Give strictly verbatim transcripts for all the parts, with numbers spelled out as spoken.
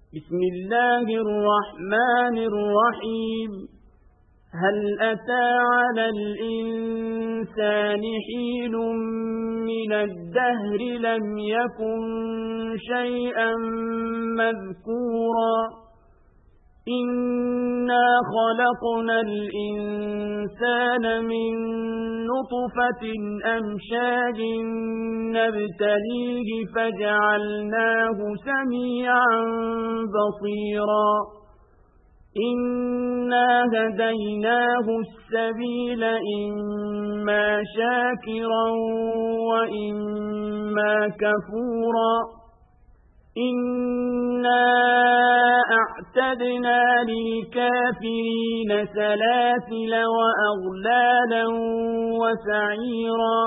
بسم الله الرحمن الرحيم هل أتى على الإنسان حين من الدهر لم يكن شيئا مذكورا إنا خلقنا الإنسان من نطفة أمشاج نبتليه فجعلناه سميعا بصيرا إنا هديناه السبيل إما شاكرا وإما كفورا إنا أعتدنا للكافرين سلاسل وأغلالا وسعيرا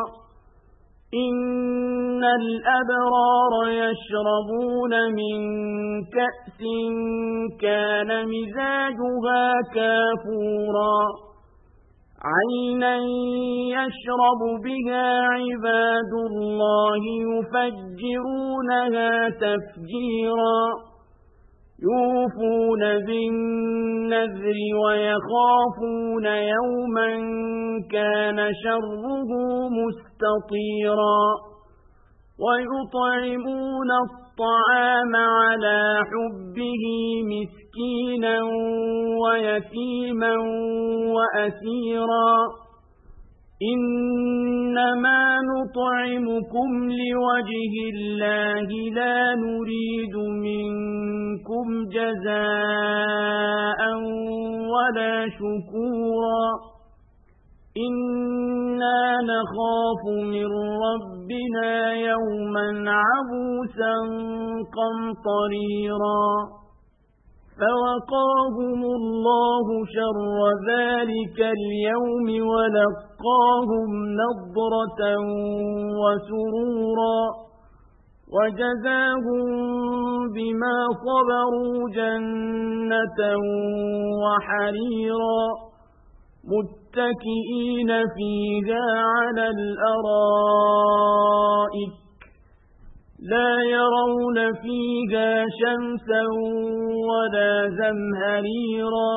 إن الأبرار يشربون من كأس كان مزاجها كافورا عينا يشرب بها عباد الله يفجرونها تفجيرا يوفون بالنذر ويخافون يوما كان شره مستطيرا ويطعمون الطعام على حبه مسكينا ويتيما وأسيرا إنما نطعمكم لوجه الله لا نريد منكم جزاء ولا شكورا إنا نخاف من ربنا يوما عبوسا قمطريرا فوقاهم الله شر ذلك اليوم ولقاهم نضرة وسرورا وجزاهم بما صبروا جنة وحريرا متكئين فيها على الأرائك لا يرون فيها شمسا ولا زمهريرا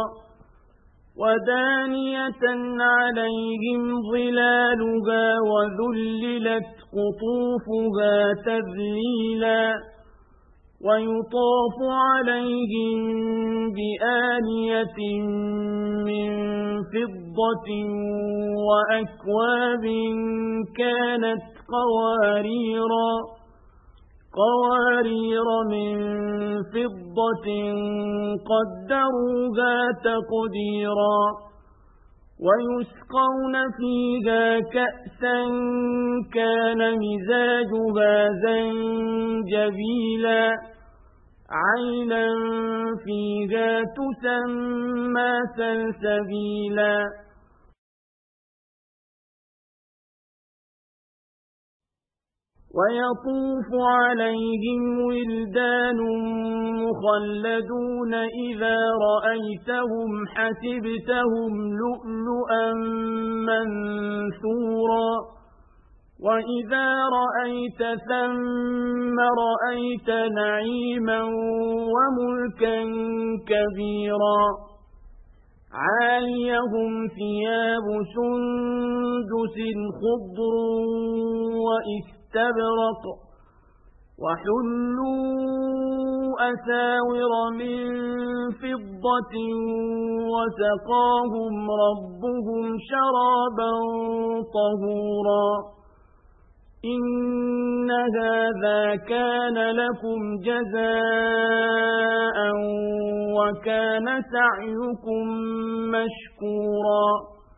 ودانية عليهم ظلالها وذللت قطوفها تذليلا ويطاف عليهم بآنية من فضة وأكواب كانت قواريرا قوارير من فضة قدروها تقديرا ويسقون فيها كأسا كان مزاجها زنجبيلا عينا فيها تسمى سلسبيلا ويطوف عليهم ولدان مخلدون إذا رأيتهم حسبتهم لؤلؤا منثورا وإذا رأيت ثم رأيت نعيما وملكا كبيرا عاليهم ثياب سندس خضر وإستبرق وحلوا أساور من فضة وسقاهم ربهم شرابا طهورا إن هذا كان لكم جزاء وكان سعيكم مشكورا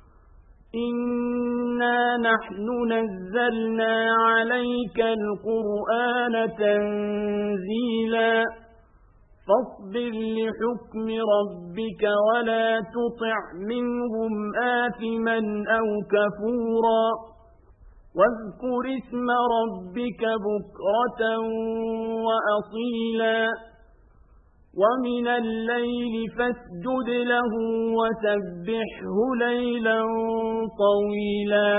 إنا نحن نزلنا عليك القرآن تنزيلا فاصبر لحكم ربك ولا تطع منهم آثما أو كفورا واذكر اسم ربك بكرة وأصيلا ومن الليل فاسجد له وسبحه ليلا طويلا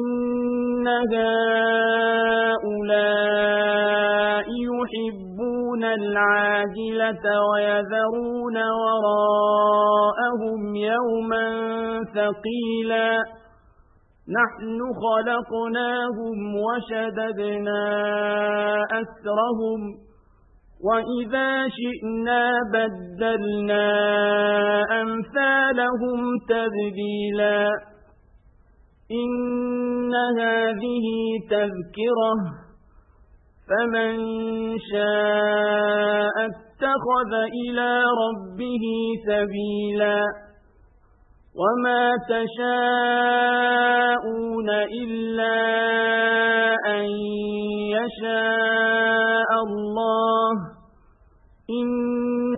إن هؤلاء يحبون يحبون العاجلة ويذرون وراءهم يوما ثقيلا نحن خلقناهم وشددنا أسرهم وإذا شئنا بدلنا أمثالهم تبديلا إن هذه تذكرة فمن شاء اتخذ إلى ربه سبيلا وما تشاءون إلا أن يشاء الله إن